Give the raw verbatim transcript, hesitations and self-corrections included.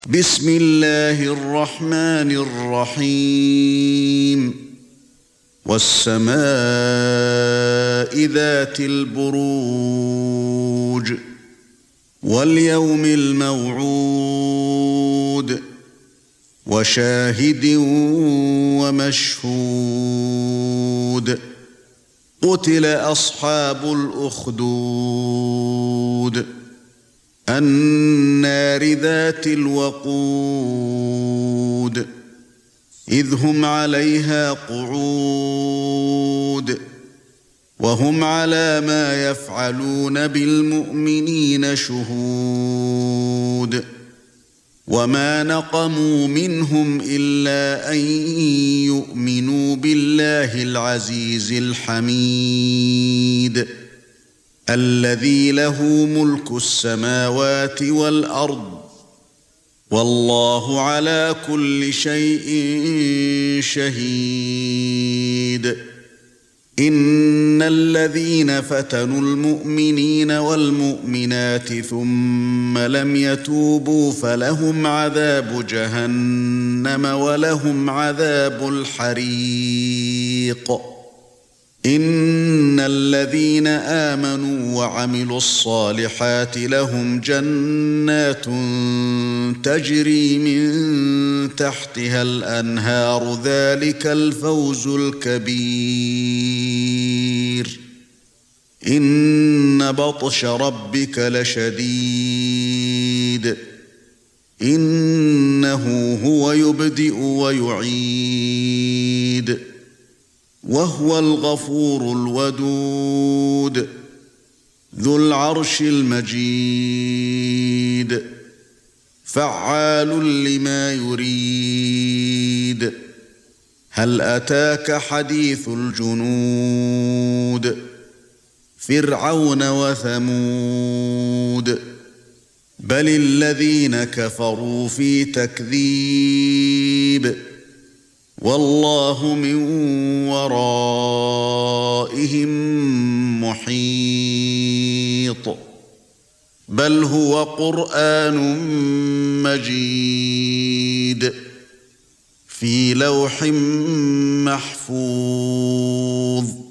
بسم الله الرحمن الرحيم والسماء ذات البروج واليوم الموعود وشاهد ومشهود قتل أصحاب الأخدود النار ذات الوقود إذ هم عليها قعود وهم على ما يفعلون بالمؤمنين شهود وما نقموا منهم إلا أن يؤمنوا بالله العزيز الحميد الذي له ملك السماوات والأرض والله على كل شيء شهيد إن الذين فتنوا المؤمنين والمؤمنات ثم لم يتوبوا فلهم عذاب جهنم ولهم عذاب الحريق إن الذين آمنوا وعملوا الصالحات لهم جنات تجري من تحتها الأنهار ذلك الفوز الكبير إن بطش ربك لشديد إنه هو يبدئ ويعيد وهو الغفور الودود ذو العرش المجيد فعال لما يريد هل أتاك حديث الجنود فرعون وثمود بل الذين كفروا في تكذيب والله من ورائهم محيط بل هو قرآن مجيد في لوح محفوظ